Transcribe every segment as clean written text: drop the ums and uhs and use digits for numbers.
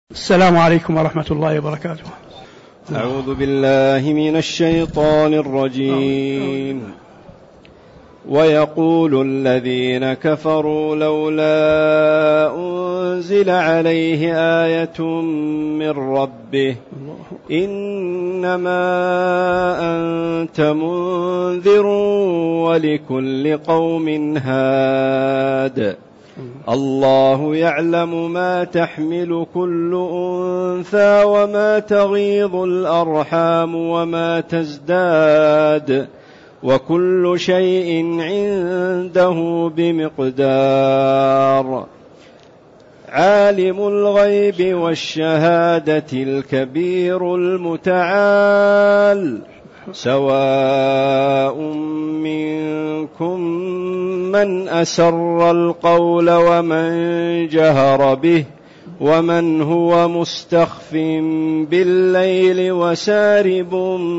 السلام عليكم ورحمة الله وبركاته. أعوذ بالله من الشيطان الرجيم. ويقول الذين كفروا لولا أنزل عليه آية من ربه إنما أنت منذر ولكل قوم هاد الله يعلم ما تحمل كل أنثى وما تغيض الأرحام وما تزداد وكل شيء عنده بمقدار عالم الغيب والشهادة الكبير المتعال سواء منكم من أسر القول ومن جهر به ومن هو مستخف بالليل وسارب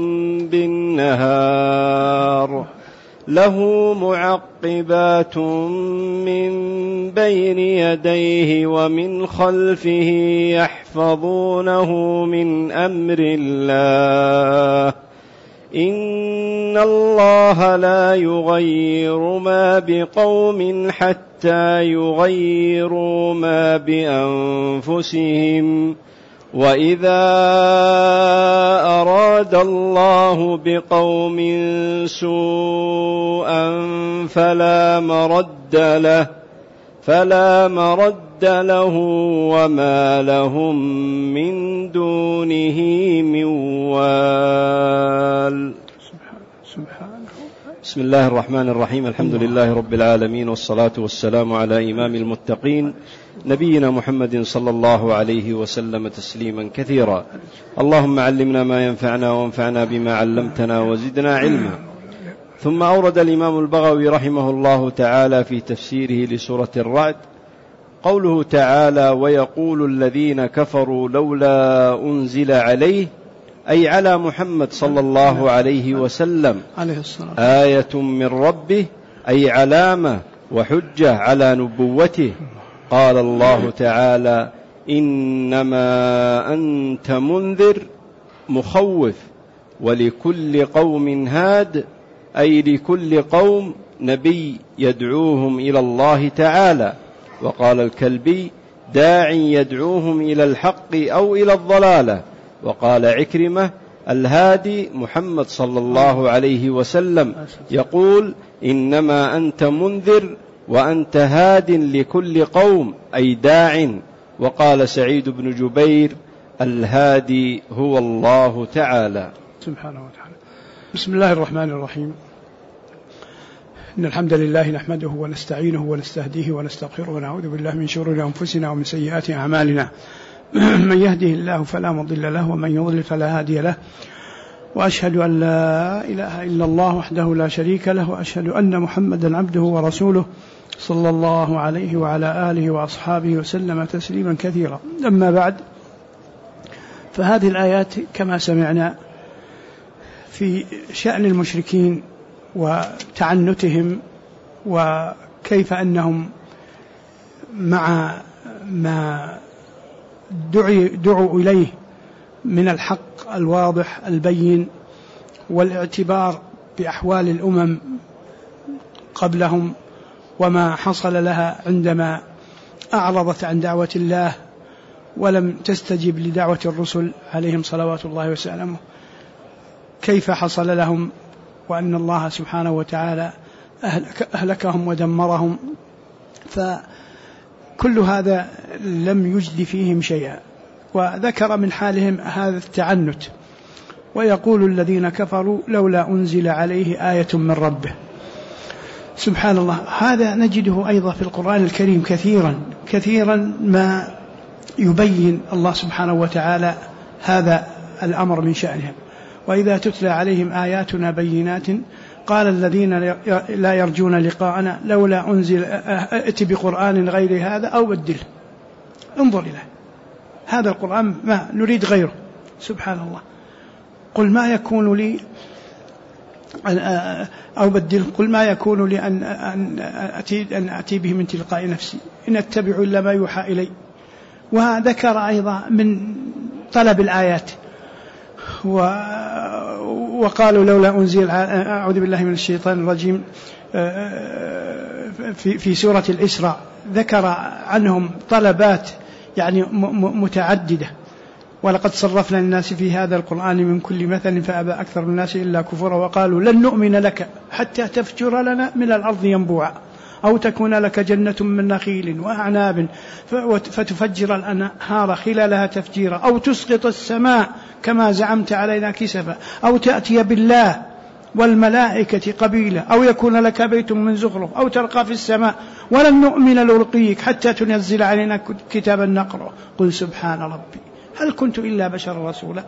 بالنهار له معقبات من بين يديه ومن خلفه يحفظونه من أمر الله إن الله لا يغير ما بقوم حتى يغيروا ما بأنفسهم وإذا أراد الله بقوم سوءا فلا مرد له وما لهم من دونه من وال. بسم الله الرحمن الرحيم. الحمد لله رب العالمين والصلاة والسلام على إمام المتقين نبينا محمد صلى الله عليه وسلم تسليما كثيرا. اللهم علمنا ما ينفعنا وانفعنا بما علمتنا وزدنا علما. ثم أورد الإمام البغوي رحمه الله تعالى في تفسيره لسورة الرعد قوله تعالى ويقول الذين كفروا لولا أنزل عليه أي على محمد صلى الله عليه وسلم آية من ربه أي علامة وحجة على نبوته. قال الله تعالى إنما أنت منذر مخوف ولكل قوم هاد أي لكل قوم نبي يدعوهم إلى الله تعالى. وقال الكلبي داع يدعوهم إلى الحق أو إلى الضلالة. وقال عكرمة الهادي محمد صلى الله عليه وسلم يقول إنما أنت منذر وأنت هاد لكل قوم أي داع. وقال سعيد بن جبير الهادي هو الله تعالى سبحانه وتعالى. بسم الله الرحمن الرحيم. إن الحمد لله نحمده ونستعينه ونستهديه ونستغفره ونعوذ بالله من شرور أنفسنا ومن سيئات أعمالنا من يهده الله فلا مضل له ومن يضلل فلا هادي له وأشهد أن لا إله إلا الله وحده لا شريك له وأشهد أن محمدا عبده ورسوله صلى الله عليه وعلى آله وأصحابه وسلم تسليما كثيرا. أما بعد، فهذه الآيات كما سمعنا في شأن المشركين وتعنتهم وكيف أنهم مع ما دعوا إليه من الحق الواضح البين والاعتبار بأحوال الأمم قبلهم وما حصل لها عندما أعرضت عن دعوة الله ولم تستجب لدعوة الرسل عليهم صلوات الله وسلامه، كيف حصل لهم وأن الله سبحانه وتعالى أهلكهم ودمرهم. فكل هذا لم يجد فيهم شيئا، وذكر من حالهم هذا التعنت. ويقول الذين كفروا لولا أنزل عليه آية من ربه. سبحان الله، هذا نجده أيضا في القرآن الكريم كثيرا ما يبين الله سبحانه وتعالى هذا الأمر من شأنهم. وإذا تتلى عليهم آياتنا بينات قال الذين لا يرجون لقاءنا لولا أنزل ائت بقرآن غير هذا أو بدله. انظر إليه، هذا القرآن ما نريد غيره. سبحان الله. قل ما يكون لي أو بدل، قل ما يكون لي أن أتي به من تلقاء نفسي إن أتبع إلا ما يوحى إلي وذكر أيضا من طلب الآيات وقالوا لولا أنزل، أعوذ بالله من الشيطان الرجيم، في سورة الإسراء ذكر عنهم طلبات يعني متعددة. ولقد صرفنا للناس في هذا القرآن من كل مثل فأبى أكثر الناس إلا كفورا وقالوا لن نؤمن لك حتى تفجر لنا من الأرض ينبوعا أو تكون لك جنة من نخيل وأعناب فتفجر الأنهار خلالها تفجيرا أو تسقط السماء كما زعمت علينا كسفا أو تأتي بالله والملائكة قبيلا أو يكون لك بيت من زخرف أو ترقى في السماء ولن نؤمن لرقيك حتى تنزل علينا كتابا نقرأ قل سبحان ربي هل كنت إلا بشر رسولا.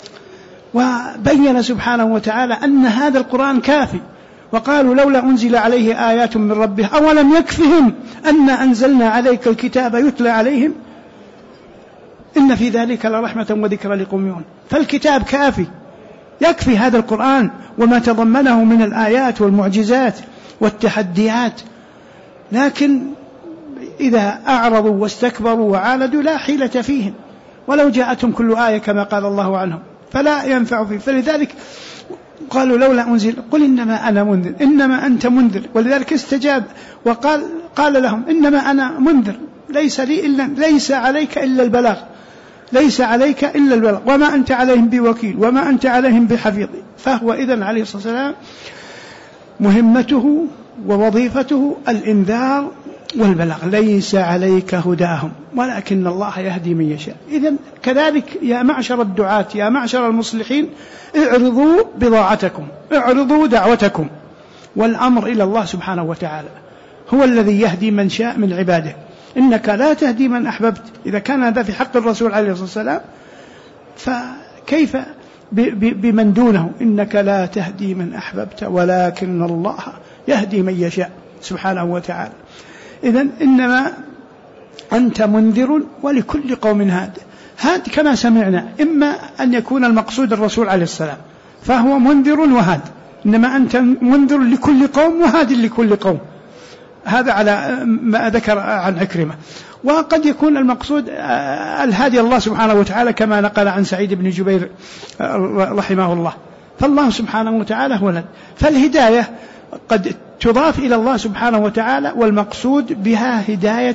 وبين سبحانه وتعالى أن هذا القرآن كافي. وقالوا لولا أنزل عليه آيات من ربه أولم يكفهم أن أنزلنا عليك الكتاب يتلى عليهم إن في ذلك لرحمة وذكرى لقوم يؤمنون. فالكتاب كافي، يكفي هذا القرآن وما تضمنه من الآيات والمعجزات والتحديات. لكن إذا أعرضوا واستكبروا وعاندوا لا حيلة فيهم، ولو جاءتهم كل آية كما قال الله عنهم فلا ينفع فيه. فلذلك قالوا لولا أنزل قل إنما أنا منذر إنما أنت منذر. ولذلك استجاب وقال لهم إنما أنا منذر ليس عليك إلا البلاغ، ليس عليك إلا البلاغ وما أنت عليهم بوكيل وما أنت عليهم بحفيظ. فهو إذن عليه الصلاة والسلام مهمته ووظيفته الإنذار والبلاغ، ليس عليك هداهم ولكن الله يهدي من يشاء. إذن كذلك يا معشر الدعاة يا معشر المصلحين اعرضوا بضاعتكم، اعرضوا دعوتكم، والأمر إلى الله سبحانه وتعالى هو الذي يهدي من شاء من عباده. إنك لا تهدي من أحببت. إذا كان هذا في حق الرسول عليه الصلاة والسلام فكيف بمن دونه؟ إنك لا تهدي من أحببت ولكن الله يهدي من يشاء سبحانه وتعالى. إذن إنما أنت منذر ولكل قوم هاد كما سمعنا، إما أن يكون المقصود الرسول عليه السلام فهو منذر وهاد، إنما أنت منذر لكل قوم وهاد لكل قوم. هذا على ما ذكر عن عكرمة. وقد يكون المقصود الهادي الله سبحانه وتعالى كما نقل عن سعيد بن جبير رحمه الله. فالله سبحانه وتعالى هو الهادي. فالهداية قد تضاف إلى الله سبحانه وتعالى والمقصود بها هداية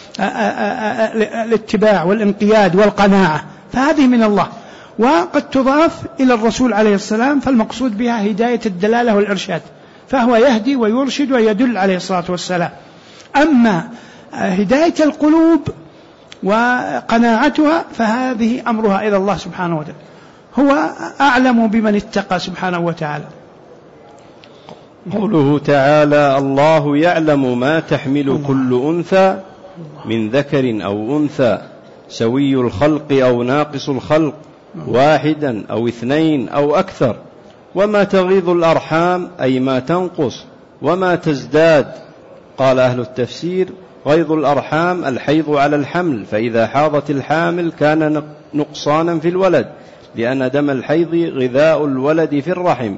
الاتباع والانقياد والقناعة، فهذه من الله. وقد تضاف إلى الرسول عليه السلام فالمقصود بها هداية الدلالة والإرشاد، فهو يهدي ويرشد ويدل عليه الصلاة والسلام. أما هداية القلوب وقناعتها فهذه أمرها إلى الله سبحانه وتعالى، هو أعلم بمن اتقى سبحانه وتعالى. قوله تعالى الله يعلم ما تحمل كل أنثى من ذكر أو أنثى سوي الخلق أو ناقص الخلق واحدا أو اثنين أو أكثر وما تغيض الأرحام أي ما تنقص وما تزداد. قال أهل التفسير غيض الأرحام الحيض على الحمل، فإذا حاضت الحامل كان نقصانا في الولد لأن دم الحيض غذاء الولد في الرحم،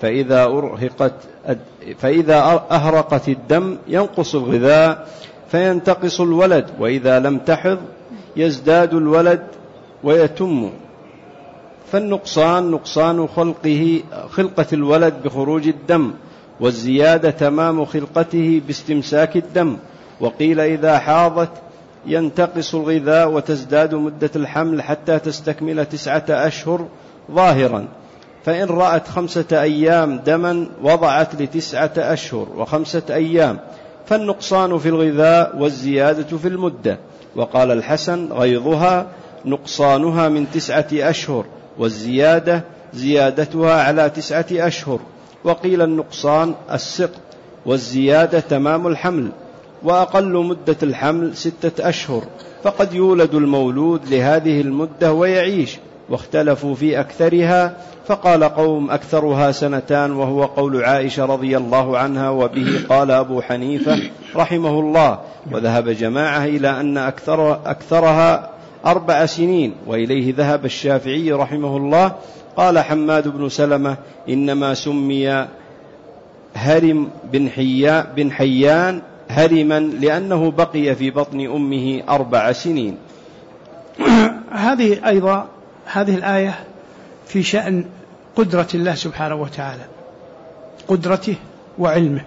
فإذا أهرقت الدم ينقص الغذاء فينتقص الولد، وإذا لم تحض يزداد الولد ويتم. فالنقصان نقصان خلقة الولد بخروج الدم، والزيادة تمام خلقته باستمساك الدم. وقيل إذا حاضت ينتقص الغذاء وتزداد مدة الحمل حتى تستكمل 9 أشهر ظاهرا، فإن رأت 5 أيام دما وضعت ل9 أشهر و5 أيام، فالنقصان في الغذاء والزيادة في المدة. وقال الحسن غيظها نقصانها من 9 أشهر والزيادة زيادتها على 9 أشهر. وقيل النقصان السقط والزيادة تمام الحمل، وأقل مدة الحمل 6 أشهر، فقد يولد المولود لهذه المدة ويعيش، واختلفوا في أكثرها، فقال قوم أكثرها 2 وهو قول عائشة رضي الله عنها، وبه قال أبو حنيفة رحمه الله، وذهب جماعة إلى أن أكثرها 4 سنين، وإليه ذهب الشافعي رحمه الله. قال حماد بن سلمة إنما سمي هرم بن حيان هرما لأنه بقي في بطن أمه 4 سنين. هذه أيضا هذه الآية في شأن قدرة الله سبحانه وتعالى، قدرته وعلمه،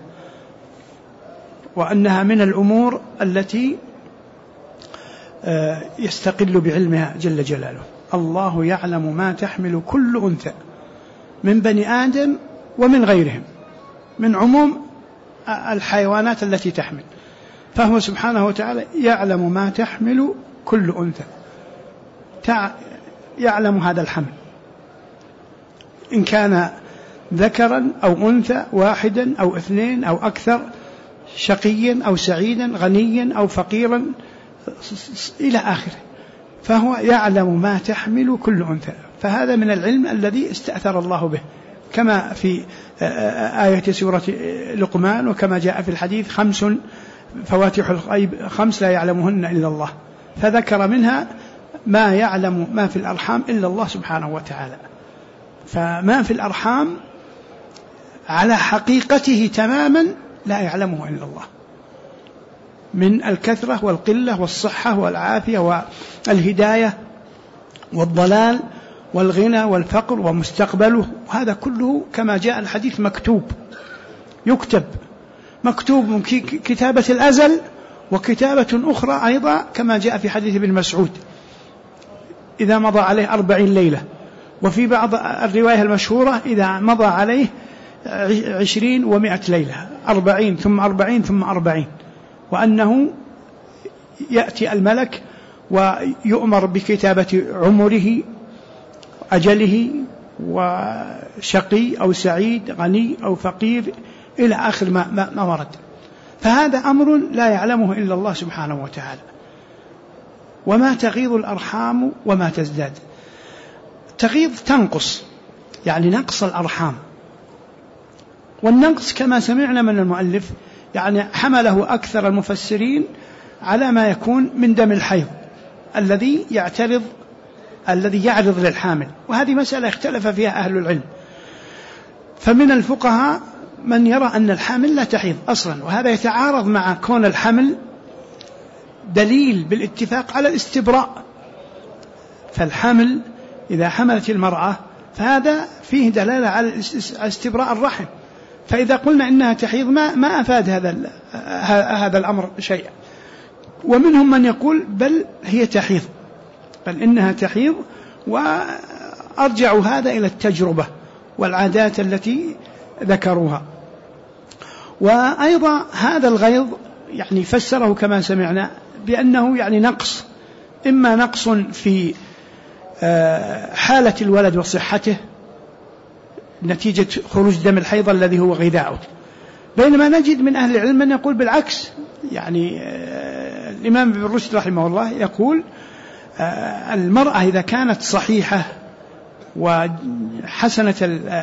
وأنها من الأمور التي يستقل بعلمها جل جلاله. الله يعلم ما تحمل كل أنثى من بني آدم ومن غيرهم، من عموم الحيوانات التي تحمل، فهو سبحانه وتعالى يعلم ما تحمل كل أنثى، يعلم هذا الحمل إن كان ذكرا أو أنثى، واحدا أو اثنين أو أكثر، شقيا أو سعيدا، غنيا أو فقيرا، إلى آخره، فهو يعلم ما تحمل كل أنثى. فهذا من العلم الذي استأثر الله به، كما في آية سورة لقمان، وكما جاء في الحديث: 5 فواتح الغيب 5 لا يعلمهن إلا الله، فذكر منها ما يعلم ما في الأرحام إلا الله سبحانه وتعالى. فما في الأرحام على حقيقته تماما لا يعلمه إلا الله، من الكثرة والقلة والصحة والعافية والهداية والضلال والغنى والفقر ومستقبله، وهذا كله كما جاء الحديث مكتوب، يكتب، مكتوب من كتابة الأزل، وكتابة أخرى أيضا كما جاء في حديث ابن مسعود: إذا مضى عليه 40 ليلة، وفي بعض الرواية المشهورة: إذا مضى عليه 20 و100 ليلة، 40 ثم 40 ثم 40، وأنه يأتي الملك ويؤمر بكتابة عمره، أجله، وشقي أو سعيد، غني أو فقير، إلى آخر ما ورد. فهذا أمر لا يعلمه إلا الله سبحانه وتعالى. وما تغيض الأرحام وما تزداد. تغيض تنقص، يعني نقص الأرحام، والنقص كما سمعنا من المؤلف يعني حمله أكثر المفسرين على ما يكون من دم الحيض الذي يعرض للحامل، وهذه مسألة اختلف فيها أهل العلم. فمن الفقهاء من يرى أن الحامل لا تحيض أصلا، وهذا يتعارض مع كون الحمل دليل بالاتفاق على الاستبراء. فالحمل إذا حملت المرأة فهذا فيه دلالة على استبراء الرحم، فإذا قلنا إنها تحيض ما أفاد هذا الأمر شيئا. ومنهم من يقول بل هي تحيض، بل إنها تحيض، وأرجعوا هذا إلى التجربة والعادات التي ذكروها. وأيضا هذا الغيظ يعني فسره كما سمعنا بأنه يعني نقص، إما نقص في حالة الولد وصحته نتيجة خروج دم الحيض الذي هو غذاؤه، بينما نجد من أهل العلم من يقول بالعكس. يعني الإمام ابن رشد رحمه الله يقول المرأة إذا كانت صحيحة وحسنة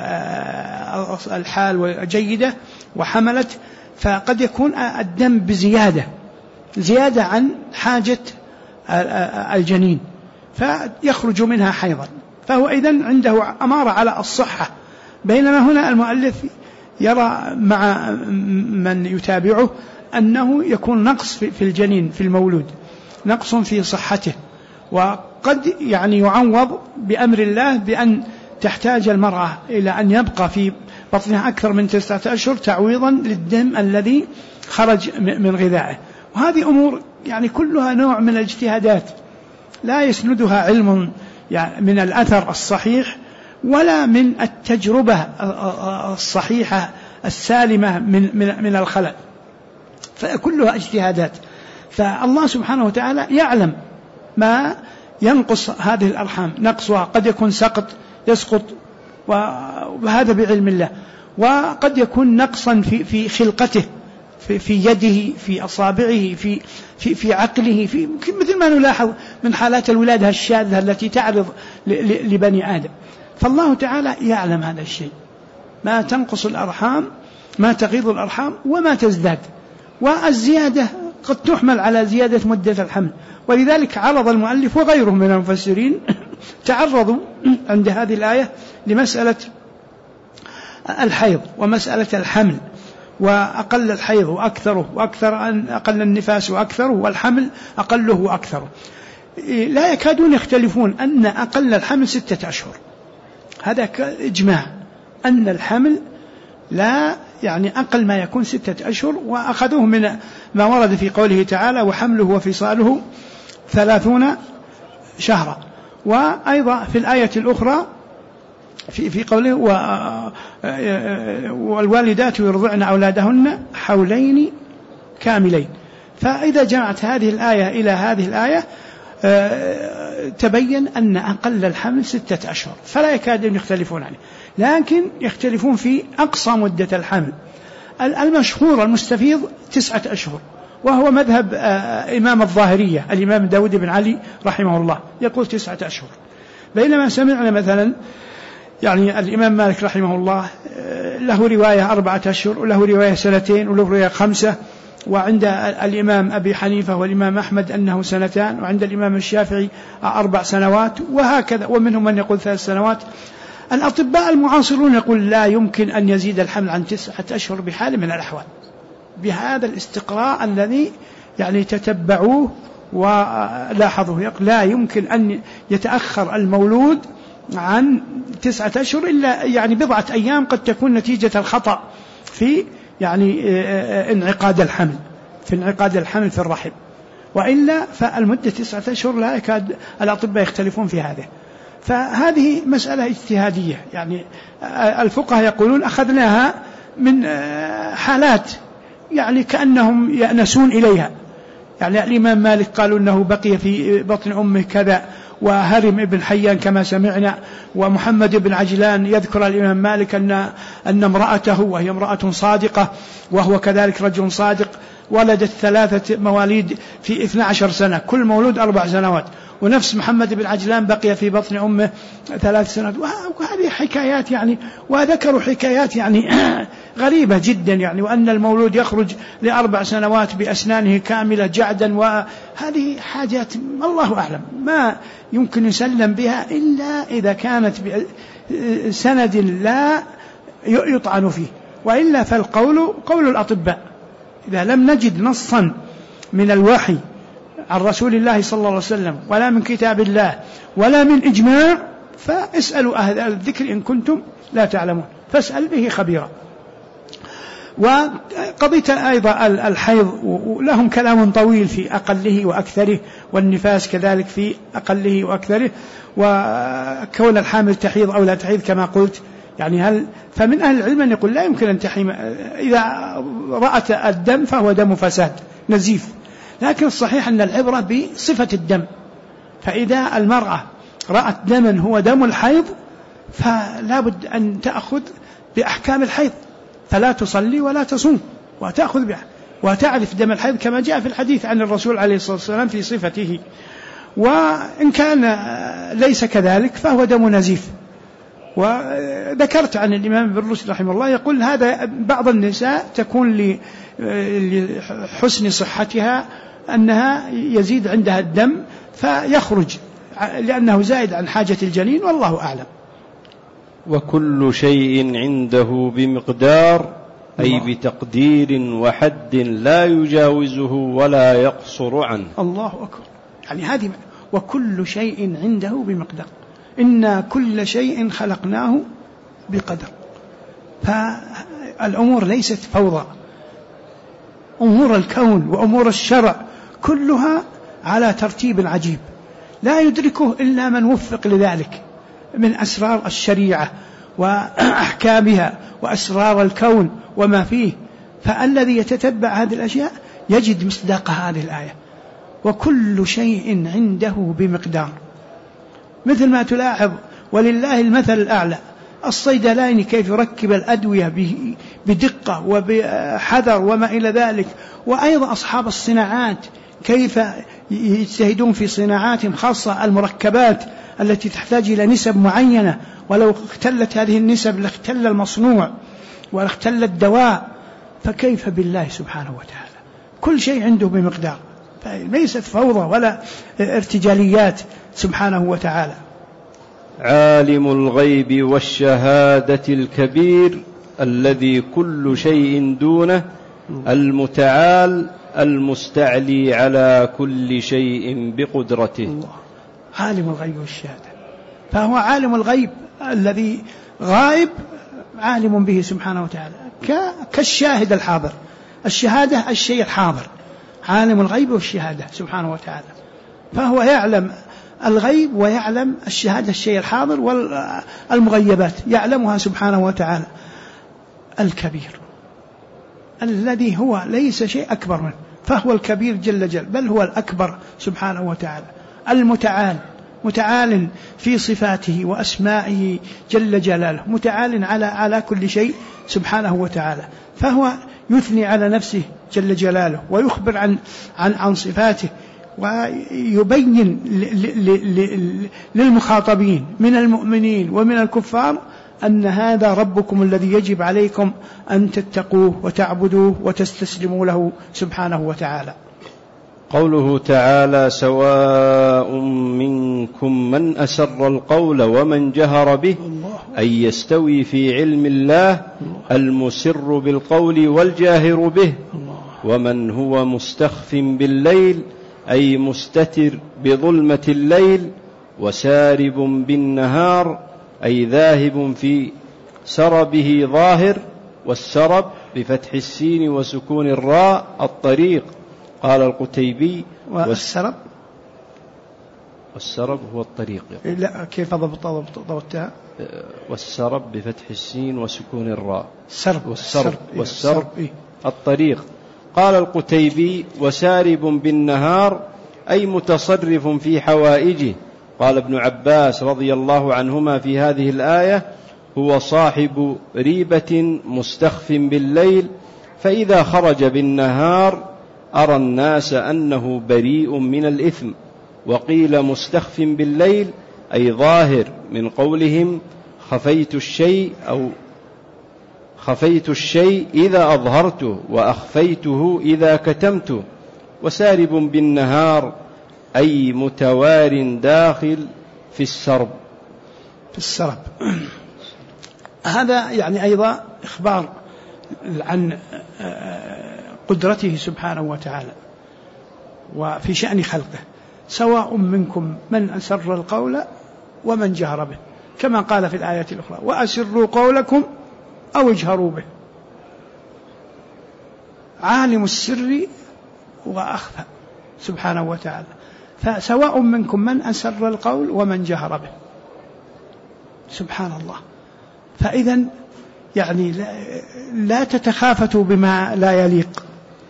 الحال وجيدة وحملت، فقد يكون الدم زيادة عن حاجة الجنين، فيخرج منها حيضا، فهو إذن عنده أمارة على الصحة. بينما هنا المؤلف يرى مع من يتابعه أنه يكون نقص في الجنين، في المولود، نقص في صحته، وقد يعني يعوض بأمر الله بأن تحتاج المرأة إلى أن يبقى في بطنها أكثر من 9 أشهر تعويضا للدم الذي خرج من غذائه. وهذه أمور يعني كلها نوع من الاجتهادات لا يسندها علم يعني من الأثر الصحيح ولا من التجربة الصحيحة السالمة من الخلل، فكلها اجتهادات. فالله سبحانه وتعالى يعلم ما ينقص هذه الأرحام، نقصها قد يكون يسقط، وهذا بعلم الله، وقد يكون نقصا في خلقته، في يده، في أصابعه، في عقله، مثل ما نلاحظ من حالات الولادة الشاذة التي تعرض لبني آدم. فالله تعالى يعلم هذا الشيء، ما تنقص الأرحام، ما تغيض الأرحام وما تزداد. والزيادة قد تحمل على زيادة مدة الحمل، ولذلك عرض المؤلف وغيره من المفسرين تعرضوا عند هذه الآية لمسألة الحيض ومسألة الحمل، وأقل الحيض وأكثره، وأقل النفاس وأكثره، والحمل أقله وأكثره. لا يكادون يختلفون أن أقل الحمل 6 أشهر، هذا إجماع أن الحمل لا يعني أقل ما يكون 6 أشهر، وأخذوه من ما ورد في قوله تعالى وحمله وفصاله 30 شهرا. وأيضا في الآية الأخرى في قوله والوالدات يرضعن أولادهن حولين كاملين. فإذا جمعت هذه الآية إلى هذه الآية تبين أن أقل الحمل 6 أشهر، فلا يكادون يختلفون عليه، لكن يختلفون في أقصى مدة الحمل. المشهور المستفيض 9 أشهر، وهو مذهب إمام الظاهرية الإمام داود بن علي رحمه الله، يقول 9 أشهر. بينما سمعنا مثلا يعني الإمام مالك رحمه الله له رواية 4 أشهر، وله رواية 2 وله رواية 5، وعند الإمام أبي حنيفة والإمام أحمد أنه 2، وعند الإمام الشافعي 4 سنوات، وهكذا، ومنهم من يقول 3 سنوات. الأطباء المعاصرون يقول لا يمكن أن يزيد الحمل عن 9 أشهر بحال من الأحوال، بهذا الاستقراء الذي يعني تتبعوه ولاحظوه. يقول لا يمكن أن يتأخر المولود عن 9 أشهر إلا يعني بضعة أيام قد تكون نتيجة الخطأ في يعني انعقاد الحمل في الرحم، وإلا فالمدة 9 أشهر لا يكاد الأطباء يختلفون في هذا. فهذه مسألة اجتهادية، يعني الفقهاء يقولون أخذناها من حالات يعني كأنهم يأنسون إليها. يعني الإمام مالك قالوا أنه بقي في بطن أمه كذا، وهرم ابن حيان كما سمعنا، ومحمد بن عجلان يذكر الإمام مالك أن امرأته وهي امرأة صادقة وهو كذلك رجل صادق ولدت 3 مواليد في 12 سنة، كل مولود 4 سنوات، ونفس محمد بن عجلان بقي في بطن أمه 3 سنوات. وهذه حكايات يعني، وذكروا حكايات يعني غريبة جدا يعني، وأن المولود يخرج ل4 سنوات بأسنانه كاملة جعدا، وهذه حاجات الله أعلم ما يمكن يسلم بها إلا إذا كانت بسند لا يطعن فيه، وإلا فالقول قول الأطباء. إذا لم نجد نصا من الوحي عن رسول الله صلى الله عليه وسلم ولا من كتاب الله ولا من إجماع، فاسألوا أهل الذكر إن كنتم لا تعلمون، فاسأل به خبيرا. وقضية أيضا الحيض لهم كلام طويل في أقله وأكثره، والنفاس كذلك في أقله وأكثره، وكون الحامل تحيض أو لا تحيض كما قلت يعني فمن أهل العلم أن يقول لا يمكن أن تحيم، إذا رأت الدم فهو دم فساد نزيف، لكن الصحيح أن العبرة بصفة الدم، فإذا المرأة رأت دما هو دم الحيض فلا بد أن تأخذ بأحكام الحيض، فلا تصلي ولا تصوم، وتأخذ بها وتعرف دم الحيض كما جاء في الحديث عن الرسول عليه الصلاة والسلام في صفته. وإن كان ليس كذلك فهو دم نزيف. وذكرت عن الإمام ابن رشد رحمه الله يقول هذا بعض النساء تكون لحسن صحتها أنها يزيد عندها الدم فيخرج لأنه زائد عن حاجة الجنين، والله أعلم. وكل شيء عنده بمقدار، أي بتقدير وحد لا يجاوزه ولا يقصر عنه. الله أكبر. يعني هذه وكل شيء عنده بمقدار، إنا كل شيء خلقناه بقدر. فالأمور ليست فوضى، أمور الكون وأمور الشرع كلها على ترتيب عجيب لا يدركه إلا من وفق لذلك من أسرار الشريعة وأحكامها وأسرار الكون وما فيه. فالذي يتتبع هذه الأشياء يجد مصداق هذه الآية وكل شيء عنده بمقدار. مثل ما تلاحظ ولله المثل الأعلى، الصيدلاني كيف يركب الأدوية بدقة وبحذر وما إلى ذلك، وأيضا أصحاب الصناعات كيف يجتهدون في صناعاتهم خاصة المركبات التي تحتاج إلى نسب معينة، ولو اختلت هذه النسب لاختل المصنوع واختل الدواء، فكيف بالله سبحانه وتعالى. كل شيء عنده بمقدار، فليست فوضى ولا ارتجاليات سبحانه وتعالى. عالم الغيب والشهادة الكبير الذي كل شيء دونه، المتعال المستعلي على كل شيء بقدرته. الله عالم الغيب والشهادة، فهو عالم الغيب الذي غائب عالم به سبحانه وتعالى، كالشاهد الحاضر. الشهادة الشيء الحاضر، عالم الغيب والشهادة سبحانه وتعالى، فهو يعلم الغيب ويعلم الشهادة الشيء الحاضر، والمغيبات يعلمها سبحانه وتعالى. الكبير الذي هو ليس شيء أكبر منه، فهو الكبير جل جل، بل هو الأكبر سبحانه وتعالى. المتعال، متعال في صفاته وأسمائه جل جلاله، متعال على كل شيء سبحانه وتعالى، فهو يثني على نفسه جل جلاله ويخبر عن صفاته، ويبين للمخاطبين من المؤمنين ومن الكفار أن هذا ربكم الذي يجب عليكم أن تتقوه وتعبدوه وتستسلموا له سبحانه وتعالى. قوله تعالى: سواء منكم من أسر القول ومن جهر به، أي يستوي في علم الله المسر بالقول والجاهر به، ومن هو مستخف بالليل أي مستتر بظلمة الليل، وسارب بالنهار أي ذاهب في سربه ظاهر، والسرب بفتح السين وسكون الراء الطريق. قال القتيبي: والسرب هو الطريق. لا، كيف ضبطها؟ والسرب بفتح السين وسكون الراء. والسرب الطريق. قال القتيبي: وسارب بالنهار أي متصرف في حوائجه. قال ابن عباس رضي الله عنهما في هذه الآية: هو صاحب ريبة مستخف بالليل، فإذا خرج بالنهار أرى الناس أنه بريء من الإثم. وقيل مستخف بالليل أي ظاهر، من قولهم: خفيت الشيء إذا أظهرته، وأخفيته إذا كتمته. وسارب بالنهار أي متوار داخل في السرب. هذا يعني أيضا إخبار عن قدرته سبحانه وتعالى وفي شأن خلقه. سواء منكم من أسر القول ومن جهر به، كما قال في الآية الأخرى: وأسروا قولكم أو اجهروا به. عالم السر وأخفى سبحانه وتعالى، فسواء منكم من أسر القول ومن جهر به، سبحان الله. فإذا يعني لا تتخافتوا بما لا يليق،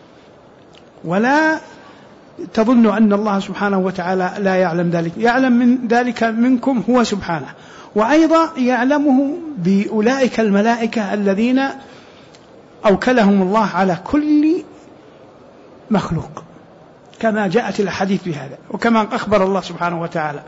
ولا تظنوا أن الله سبحانه وتعالى لا يعلم ذلك، يعلم من ذلك منكم هو سبحانه، وأيضا يعلمه بأولئك الملائكة الذين أوكلهم الله على كل مخلوق، كما جاءت الحديث بهذا، وكما أخبر الله سبحانه وتعالى،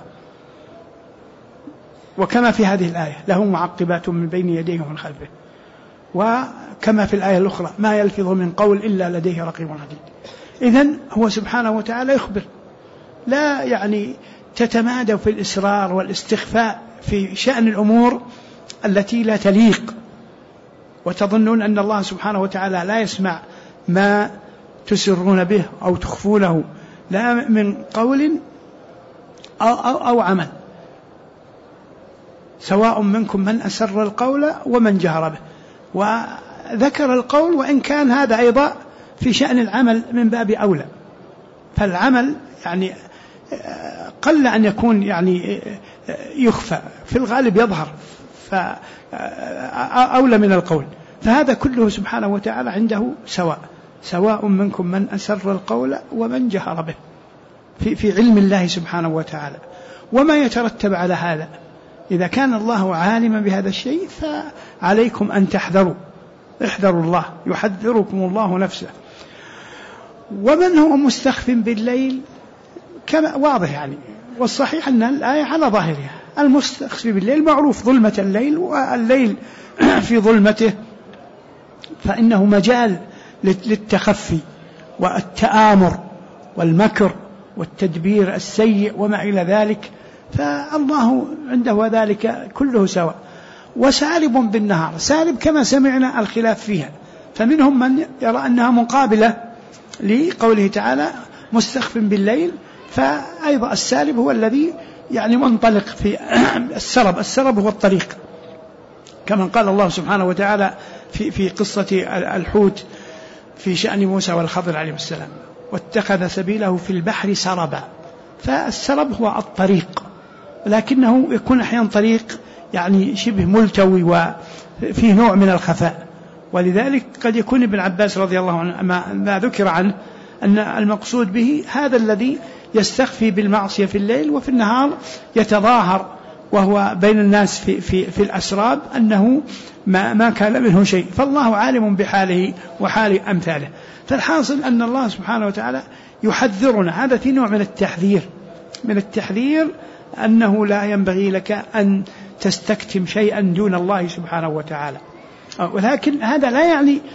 وكما في هذه الآية: له معقبات من بين يديه ومن خلفه، وكما في الآية الأخرى: ما يلفظ من قول إلا لديه رقيب عتيد. إذن هو سبحانه وتعالى يخبر، لا يعني تتمادوا في الإسرار والاستخفاء في شأن الأمور التي لا تليق، وتظنون أن الله سبحانه وتعالى لا يسمع ما تسرون به أو تخفونه، لا من قول أو عمل. سواء منكم من أسر القول ومن جهر به، وذكر القول، وإن كان هذا أيضا في شأن العمل من باب أولى، فالعمل يعني قل أن يكون يعني يخفى، في الغالب يظهر، فأولى من القول. فهذا كله سبحانه وتعالى عنده سواء منكم من أسر القول ومن جهر به، في علم الله سبحانه وتعالى. وما يترتب على هذا، إذا كان الله عالما بهذا الشيء فعليكم أن احذروا الله، يحذركم الله نفسه. ومن هو مستخف بالليل كما واضح يعني، والصحيح أن الآية على ظاهرها. المستخف بالليل معروف ظلمة الليل، والليل في ظلمته فإنه مجال للتخفي والتآمر والمكر والتدبير السيء وما إلى ذلك، فالله عنده ذلك كله سواء. وسالب بالنهار، سالب كما سمعنا الخلاف فيها، فمنهم من يرى أنها مقابلة لقوله تعالى مستخف بالليل. فأيضا السالب هو الذي يعني منطلق في السرب هو الطريق، كما قال الله سبحانه وتعالى في قصة الحوت في شأن موسى والخضر عليه السلام: واتخذ سبيله في البحر سربا. فالسرب هو الطريق، لكنه يكون أحيانا طريق يعني شبه ملتوي وفيه نوع من الخفاء. ولذلك قد يكون ابن عباس رضي الله عنه ما ذكر عنه أن المقصود به هذا الذي يستخفي بالمعصية في الليل وفي النهار يتظاهر وهو بين الناس في الأسراب أنه ما كان منه شيء، فالله عالم بحاله وحال أمثاله. فالحاصل أن الله سبحانه وتعالى يحذرنا، هذا في نوع من التحذير أنه لا ينبغي لك أن تستكتم شيئا دون الله سبحانه وتعالى. ولكن هذا لا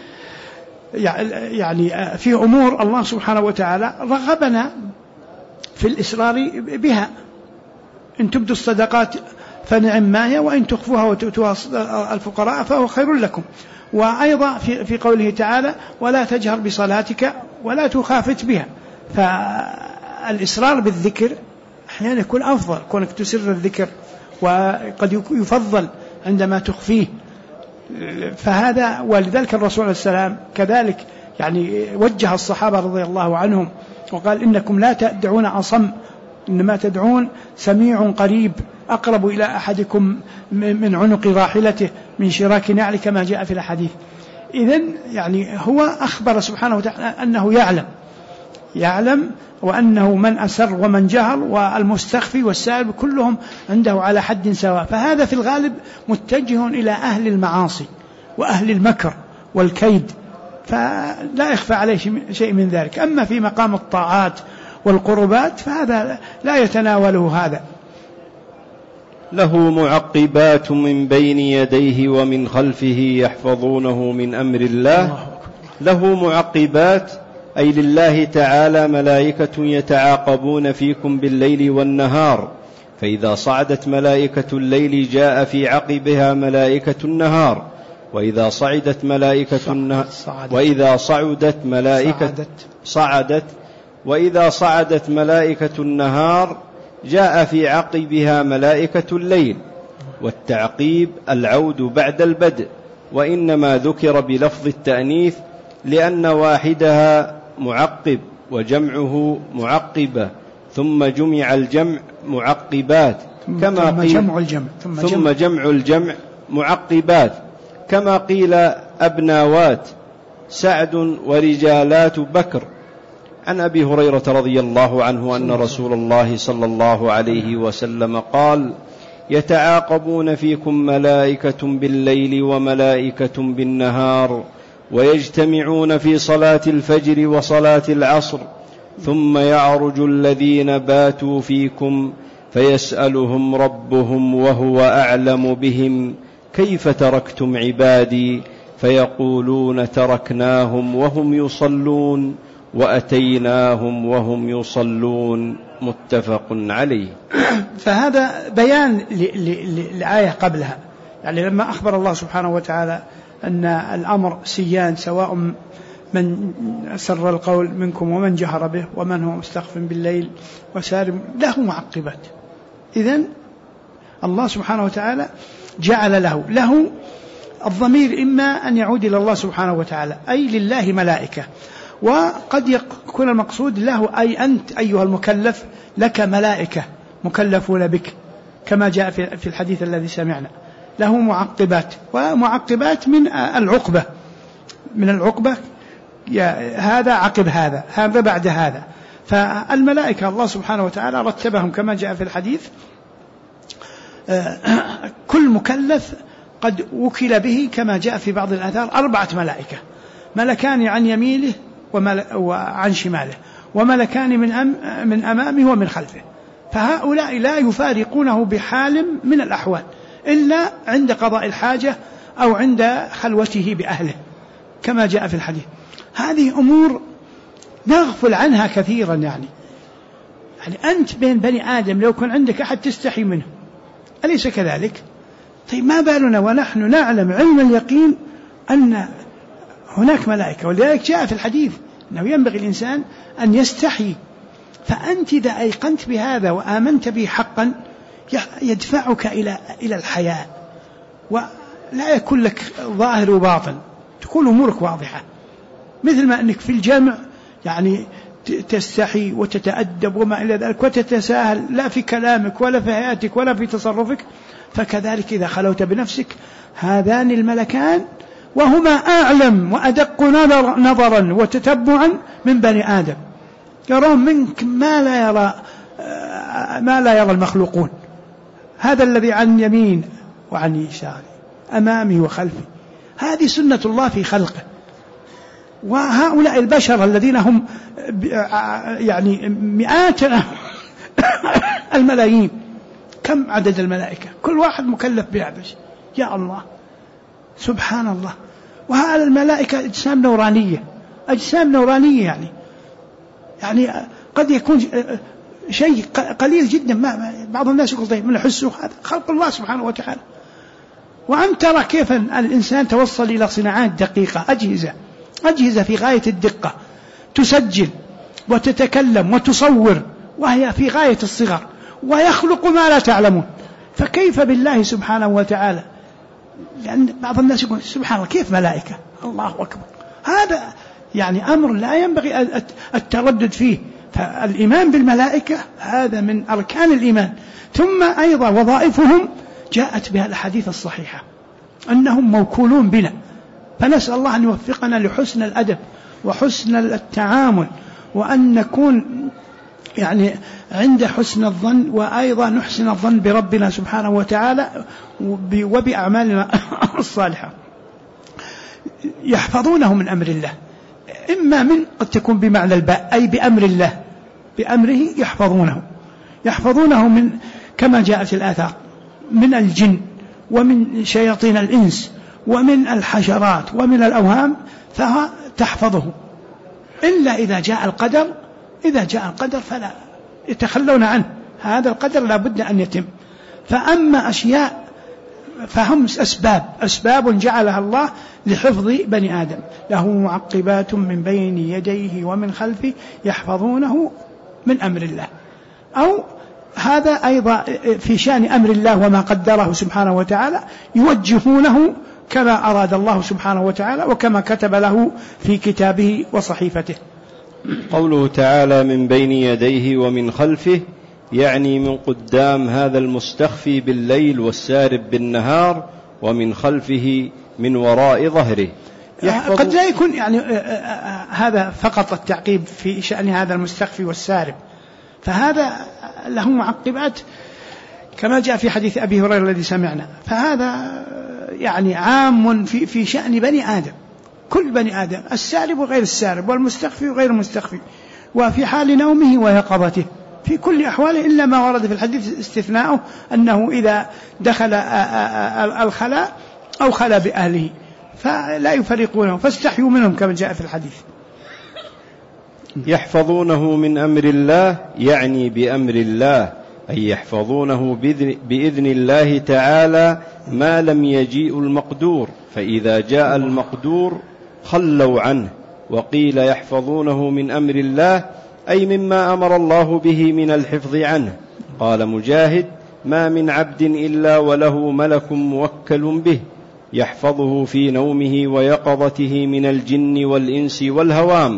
يعني في أمور الله سبحانه وتعالى رغبنا في الإسرار بها. إن تبدوا الصدقات فنعم ما هي، وإن تخفوها وتؤتوها الفقراء فهو خير لكم. وأيضا في قوله تعالى: ولا تجهر بصلاتك ولا تخافت بها. فالإسرار بالذكر أحيانا يكون أفضل، كونك تسر الذكر، وقد يفضل عندما تخفيه. فهذا ولذلك الرسول عليه السلام كذلك يعني وجه الصحابة رضي الله عنهم وقال: إنكم لا تدعون أصم، إنما تدعون سميع قريب أقرب إلى أحدكم من عنق راحلته من شراك نعل، كما جاء في الحديث. إذن يعني هو أخبر سبحانه وتعالى أنه يعلم وأنه من أسر ومن جهر والمستخفي والسائل كلهم عنده على حد سواء. فهذا في الغالب متجه إلى أهل المعاصي وأهل المكر والكيد، فلا يخفى عليه شيء من ذلك. أما في مقام الطاعات والقربات فهذا لا يتناوله هذا. له معقبات من بين يديه ومن خلفه يحفظونه من أمر الله. له معقبات أي لله تعالى ملائكة يتعاقبون فيكم بالليل والنهار، فإذا صعدت ملائكة الليل جاء في عقبها ملائكة النهار، وإذا صعدت ملائكة النهار وإذا صعدت ملائكة النهار جاء في عقبها ملائكة الليل. والتعقيب العود بعد البدء، وإنما ذكر بلفظ التأنيث لأن واحدها معقب وجمعه معقبة، ثم جمع الجمع معقبات كما قيل ثم جمع الجمع معقبات كما قيل أبناوات سعد ورجالات بكر. عن أبي هريرة رضي الله عنه أن رسول الله صلى الله عليه وسلم قال: يتعاقبون فيكم ملائكة بالليل وملائكة بالنهار، ويجتمعون في صلاة الفجر وصلاة العصر، ثم يعرج الذين باتوا فيكم فيسألهم ربهم وهو أعلم بهم: كيف تركتم عبادي؟ فيقولون: تركناهم وهم يصلون وأتيناهم وهم يصلون. متفق عليه. فهذا بيان للآية قبلها، يعني لما أخبر الله سبحانه وتعالى أن الأمر سيان، سواء من سر القول منكم ومن جهر به ومن هو مستخف بالليل وسارب، له معقبات. إذن الله سبحانه وتعالى جعل له الضمير إما أن يعود إلى الله سبحانه وتعالى أي لله ملائكة، وقد يكون المقصود له أي أنت أيها المكلف لك ملائكة مكلفون بك، كما جاء في الحديث الذي سمعنا. له معقبات، ومعقبات من العقبة هذا عقب هذا بعد هذا. فالملائكة الله سبحانه وتعالى رتبهم كما جاء في الحديث. كل مكلف قد وكل به كما جاء في بعض الآثار 4 ملائكة، ملكان عن يمينه وعن شماله، وملكان من أمامه ومن خلفه. فهؤلاء لا يفارقونه بحال من الأحوال إلا عند قضاء الحاجة أو عند خلوته بأهله كما جاء في الحديث. هذه أمور نغفل عنها كثيرا. يعني أنت بين بني آدم لو كان عندك أحد تستحي منه، أليس كذلك؟ طيب ما بالنا ونحن نعلم علم اليقين أن هناك ملائكة. ولذلك جاء في الحديث أنه ينبغي الإنسان أن يستحي. فأنت إذا أيقنت بهذا وآمنت به حقا يدفعك إلى الحياء، ولا يكون لك ظاهر وباطن، تكون أمورك واضحة، مثل ما أنك في الجامع يعني تستحي وتتأدب وما إلى ذلك وتتساهل لا في كلامك ولا في حياتك ولا في تصرفك، فكذلك إذا خلوت بنفسك هذان الملكان وهما أعلم وأدق نظرا وتتبعا من بني آدم، يرون منك ما لا يرى المخلوقون. هذا الذي عن يمين وعن يسار أمامي وخلفي، هذه سنة الله في خلقه. وهؤلاء البشر الذين هم يعني مئات الملايين، كم عدد الملائكة؟ كل واحد مكلف بعبش، يا الله سبحان الله. وهؤلاء الملائكة أجسام نورانية يعني قد يكون شيء قليل جدا، بعض الناس يقول طيب من حسه، هذا خلق الله سبحانه وتعالى. وأن ترى كيف الإنسان توصل إلى صناعات دقيقة، أجهزة في غاية الدقة، تسجل وتتكلم وتصور، وهي في غاية الصغر، ويخلق ما لا تعلمون. فكيف بالله سبحانه وتعالى؟ لأن بعض الناس يقول سبحان الله كيف ملائكة، الله أكبر. هذا يعني أمر لا ينبغي التردد فيه. فالإيمان بالملائكة هذا من أركان الإيمان. ثم أيضا وظائفهم جاءت بها الأحاديث الصحيحة أنهم موكولون بنا، فنسأل الله أن يوفقنا لحسن الأدب وحسن التعامل، وأن نكون يعني عند حسن الظن، وأيضا نحسن الظن بربنا سبحانه وتعالى وبأعمالنا الصالحة. يحفظونه من أمر الله، إما من قد تكون بمعنى الباء أي بأمر الله، بأمره يحفظونه من كما جاءت الآثار من الجن ومن شياطين الإنس ومن الحشرات ومن الأوهام، فتحفظه إلا إذا جاء القدر فلا يتخلون عنه، هذا القدر لا بد أن يتم. فأما أشياء فهم أسباب جعلها الله لحفظ بني آدم، له معقبات من بين يديه ومن خلفه يحفظونه من أمر الله. أو هذا أيضا في شأن أمر الله وما قدره سبحانه وتعالى، يوجهونه كما أراد الله سبحانه وتعالى وكما كتب له في كتابه وصحيفته. قوله تعالى من بين يديه ومن خلفه، يعني من قدام هذا المستخفي بالليل والسارب بالنهار، ومن خلفه من وراء ظهره. قد لا يكون يعني هذا فقط التعقيب في شأن هذا المستخفي والسارب، فهذا له معقبات كما جاء في حديث أبي هريرة الذي سمعنا. فهذا يعني عام في شأن بني آدم، كل بني آدم، السارب وغير السارب، والمستخفي وغير المستخفي، وفي حال نومه ويقظته، في كل أحواله، إلا ما ورد في الحديث استثناؤه أنه إذا دخل الخلاء أو خلا بأهله فلا يفرقونه، فاستحيوا منهم كما جاء في الحديث. يحفظونه من أمر الله، يعني بأمر الله، أي يحفظونه بإذن الله تعالى ما لم يجيء المقدور، فإذا جاء المقدور خلوا عنه. وقيل يحفظونه من أمر الله أي مما أمر الله به من الحفظ عنه. قال مجاهد ما من عبد إلا وله ملك موكل به يحفظه في نومه ويقظته من الجن والإنس والهوام،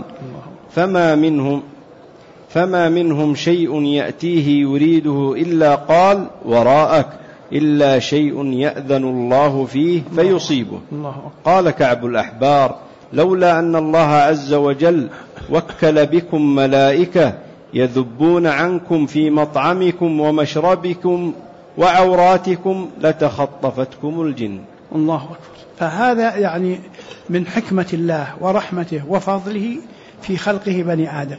فما منهم شيء يأتيه يريده إلا قال وراءك، إلا شيء يأذن الله فيه فيصيبه. قال كعب الأحبار لولا أن الله عز وجل وكل بكم ملائكة يذبون عنكم في مطعمكم ومشربكم وعوراتكم لتخطفتكم الجن. الله أكبر. فهذا يعني من حكمة الله ورحمته وفضله في خلقه بني آدم.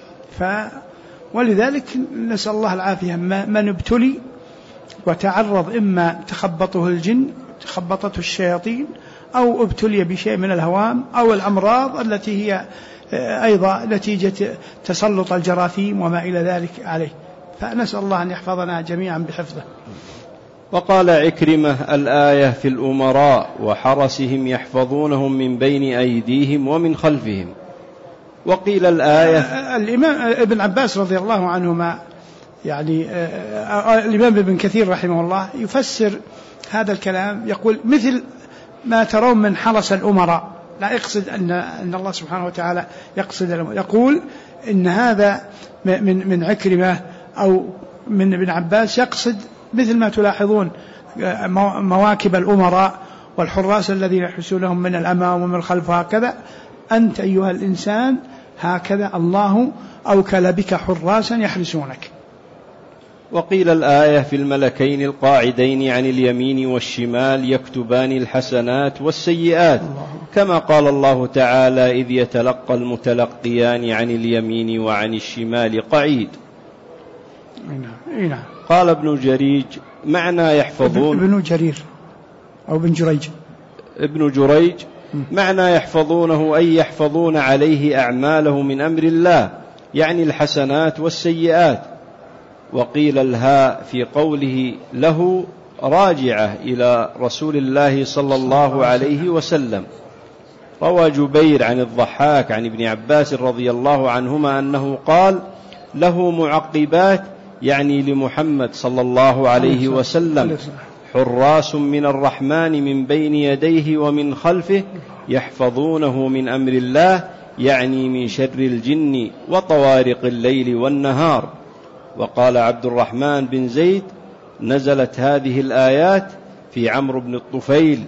ولذلك نسأل الله العافية، من ابتلي وتعرض إما تخبطه الجن تخبطته الشياطين، أو ابتلي بشيء من الهوام أو الأمراض التي هي أيضا نتيجة تسلط الجراثيم وما إلى ذلك عليه، فنسأل الله أن يحفظنا جميعا بحفظه. وقال عكرمة الآية في الأمراء وحرسهم يحفظونهم من بين أيديهم ومن خلفهم. وقيل الآية. الإمام ابن عباس رضي الله عنهما يعني الإمام ابن كثير رحمه الله يفسر هذا الكلام، يقول مثل ما ترون من حرس الأمراء، لا يقصد أن الله سبحانه وتعالى يقصد، يقول إن هذا من عكرمة أو من ابن عباس يقصد مثل ما تلاحظون مواكب الأمراء والحراس الذين يحرسونهم من الأمام ومن الخلف، هكذا أنت أيها الإنسان هكذا الله أوكل بك حراسا يحرسونك. وقيل الآية في الملكين القاعدين عن اليمين والشمال يكتبان الحسنات والسيئات، كما قال الله تعالى إذ يتلقى المتلقيان عن اليمين وعن الشمال قعيد. قال ابن جريج معنى يحفظون، ابن جرير أو ابن جريج، ابن جريج معنى يحفظونه أي يحفظون عليه أعماله من أمر الله، يعني الحسنات والسيئات. وقيل الهاء في قوله له راجعة إلى رسول الله صلى الله عليه وسلم. روى جبير عن الضحاك عن ابن عباس رضي الله عنهما أنه قال له معقبات، يعني لمحمد صلى الله عليه وسلم، حراس من الرحمن من بين يديه ومن خلفه يحفظونه من أمر الله، يعني من شر الجن وطوارق الليل والنهار. وقال عبد الرحمن بن زيد نزلت هذه الآيات في عمرو بن الطفيل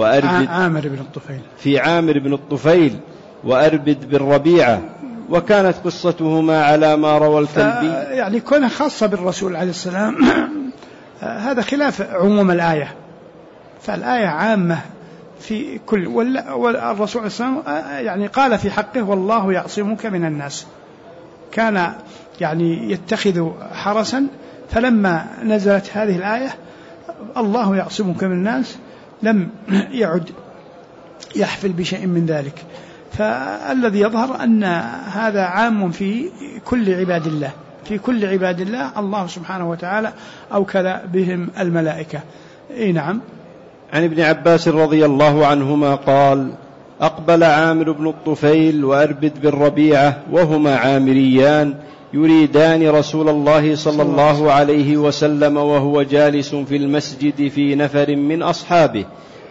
عامر بن الطفيل وأربد بن ربيعة، وكانت قصتهما على ما روى الكلبي، يعني كونها خاصة بالرسول عليه السلام هذا خلاف عموم الآية، فالآية عامة في كل، والرسول عليه السلام يعني قال في حقه والله يعصمك من الناس، كان يعني يتخذ حرسا، فلما نزلت هذه الآية الله يعصمك من الناس لم يعد يحفل بشيء من ذلك. فالذي يظهر أن هذا عام في كل عباد الله، في كل عباد الله الله سبحانه وتعالى أوكل بهم الملائكة. نعم. عن ابن عباس رضي الله عنهما قال أقبل عامر بن الطفيل وأربد بن ربيعة وهما عامريان يريدان رسول الله صلى الله عليه وسلم وهو جالس في المسجد في نفر من أصحابه،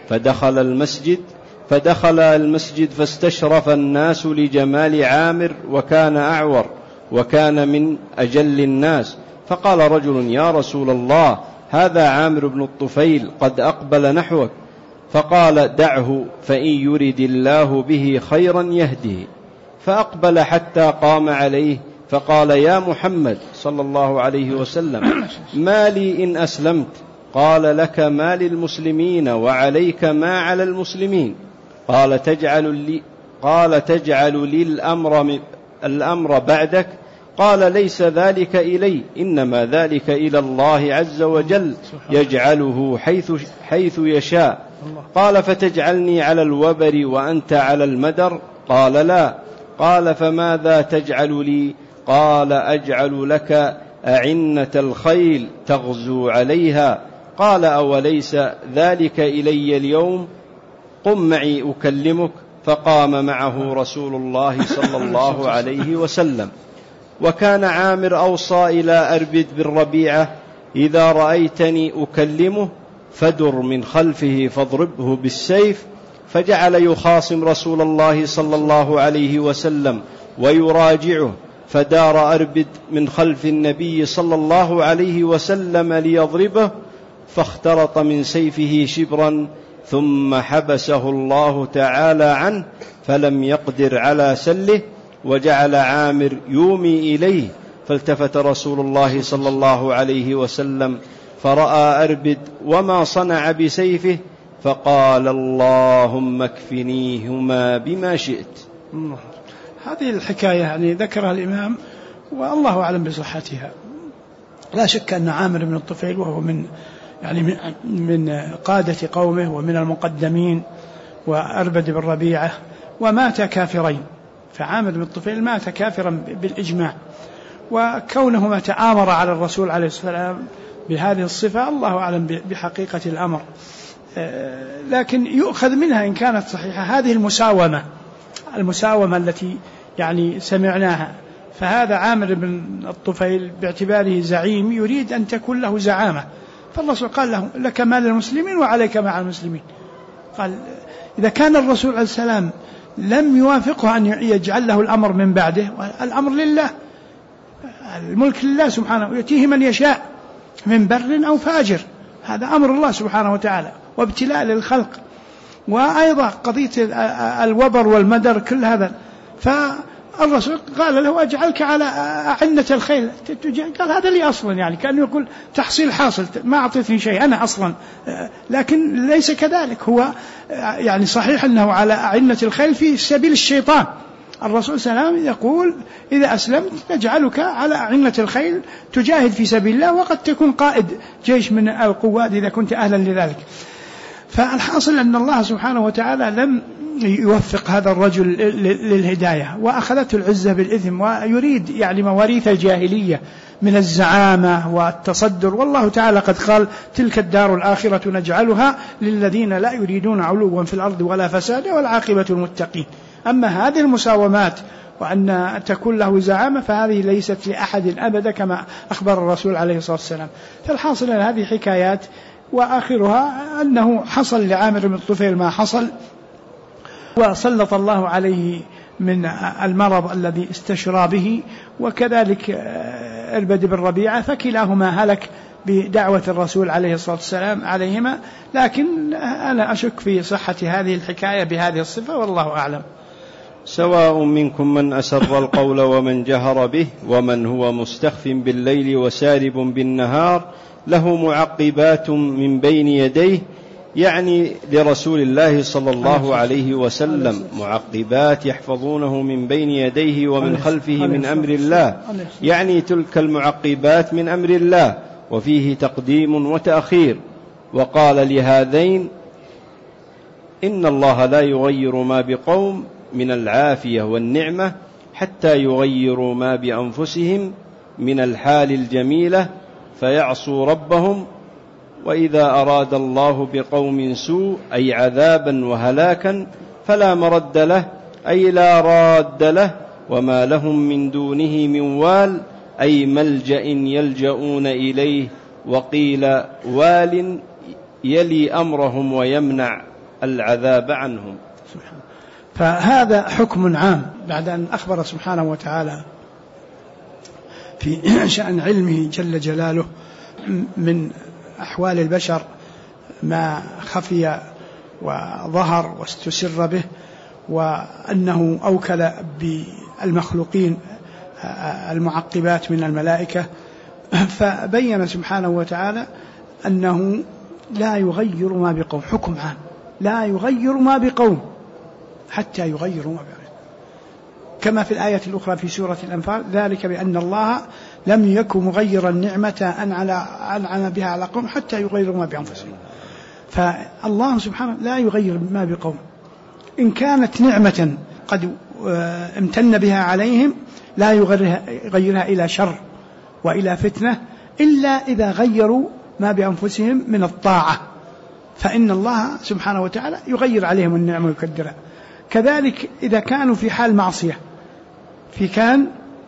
فدخل المسجد فاستشرف الناس لجمال عامر، وكان أعور وكان من أجل الناس، فقال رجل يا رسول الله هذا عامر بن الطفيل قد أقبل نحوك، فقال دعه فإن يرد الله به خيرا يهده، فأقبل حتى قام عليه فقال يا محمد صلى الله عليه وسلم ما لي إن أسلمت؟ قال لك ما للمسلمين وعليك ما على المسلمين. قال تجعل لي الأمر بعدك؟ قال ليس ذلك إلي، إنما ذلك إلى الله عز وجل يجعله حيث يشاء. قال فتجعلني على الوبر وأنت على المدر؟ قال لا. قال فماذا تجعل لي؟ قال أجعل لك أعنة الخيل تغزو عليها. قال أوليس ذلك إلي اليوم؟ قم معي أكلمك. فقام معه رسول الله صلى الله عليه وسلم. وكان عامر أوصى إلى أربد بن ربيعة إذا رأيتني أكلمه فدر من خلفه فاضربه بالسيف، فجعل يخاصم رسول الله صلى الله عليه وسلم ويراجعه، فدار أربد من خلف النبي صلى الله عليه وسلم ليضربه، فاخترط من سيفه شبرا، ثم حبسه الله تعالى عنه فلم يقدر على سله، وجعل عامر يومي إليه، فالتفت رسول الله صلى الله عليه وسلم فرأى أربد وما صنع بسيفه، فقال اللهم اكفنيهما بما شئت. هذه الحكاية يعني ذكرها الإمام والله أعلم بصحتها. لا شك أن عامر بن الطفيل وهو من قادة قومه ومن المقدمين، وأربد بن ربيعة، ومات كافرين، فعامر بن الطفيل مات كافرا بالإجماع، وكونهما تآمر على الرسول عليه السلام بهذه الصفة الله أعلم بحقيقة الأمر، لكن يؤخذ منها إن كانت صحيحة هذه المساومة التي يعني سمعناها. فهذا عامر بن الطفيل باعتباره زعيم يريد أن تكون له زعامة، فالرسول قال له: لك مال المسلمين وعليك مع المسلمين. قال: إذا كان الرسول عليه السلام لم يوافقه أن يجعل له الأمر من بعده، الأمر لله، الملك لله سبحانه، يأتيه من يشاء من بر أو فاجر، هذا أمر الله سبحانه وتعالى وابتلاء للخلق. وأيضا قضية الوبر والمدر كل هذا، فالرسول قال له: أجعلك على أعنة الخيل. قال: هذا لي أصلا، يعني كأنه يقول تحصيل حاصل، ما أعطيتني شيء أنا أصلا. لكن ليس كذلك، هو يعني صحيح أنه على أعنة الخيل في سبيل الشيطان. الرسول صلى الله عليه وسلم يقول: إذا أسلمت نجعلك على أعنة الخيل تجاهد في سبيل الله، وقد تكون قائد جيش من القوات إذا كنت أهلا لذلك. فالحاصل أن الله سبحانه وتعالى لم يوفق هذا الرجل للهداية، وأخذته العزة بالإثم، ويريد يعني مواريث الجاهلية من الزعامة والتصدر. والله تعالى قد قال: تلك الدار الآخرة نجعلها للذين لا يريدون علوا في الأرض ولا فسادا والعاقبة المتقين. أما هذه المساومات وأن تكون له زعامة فهذه ليست لأحد أبدا، كما أخبر الرسول عليه الصلاة والسلام. فالحاصل أن هذه حكايات، وآخرها أنه حصل لعامر بن الطفيل ما حصل، وسلط الله عليه من المرض الذي استشرى به، وكذلك عربد بن ربيعة، فكلاهما هلك بدعوة الرسول عليه الصلاة والسلام عليهما. لكن أنا أشك في صحة هذه الحكاية بهذه الصفة، والله أعلم. سواء منكم من أسر القول ومن جهر به ومن هو مستخف بالليل وسارب بالنهار له معقبات من بين يديه، يعني لرسول الله صلى الله عليه وسلم، معقبات يحفظونه من بين يديه ومن خلفه من أمر الله، يعني تلك المعقبات من أمر الله، وفيه تقديم وتأخير. وقال لهذين: إن الله لا يغير ما بقوم من العافية والنعمة حتى يغيروا ما بأنفسهم من الحال الجميلة فيعصوا ربهم، وإذا أراد الله بقوم سوء أي عذابا وهلاكا فلا مرد له أي لا راد له، وما لهم من دونه من وال أي ملجأ يلجؤون إليه، وقيل وال يلي أمرهم ويمنع العذاب عنهم. فهذا حكم عام بعد أن أخبر سبحانه وتعالى في شأن علمه جل جلاله من أحوال البشر ما خفي وظهر واستسر به، وأنه أوكل بالمخلوقين المعقبات من الملائكة. فبين سبحانه وتعالى أنه لا يغير ما بقوم، حكم عام، لا يغير ما بقوم حتى يغيروا ما بقوم، كما في الآية الأخرى في سورة الأنفال: ذلك بأن الله لم يكن مغيرا نعمة أنعم بها على قوم حتى يغيروا ما بأنفسهم. فالله سبحانه لا يغير ما بقوم، إن كانت نعمة قد امتن بها عليهم لا يغيرها إلى شر وإلى فتنة إلا إذا غيروا ما بأنفسهم من الطاعة، فإن الله سبحانه وتعالى يغير عليهم النعمة ويكدرها. كذلك إذا كانوا في حال معصية، كان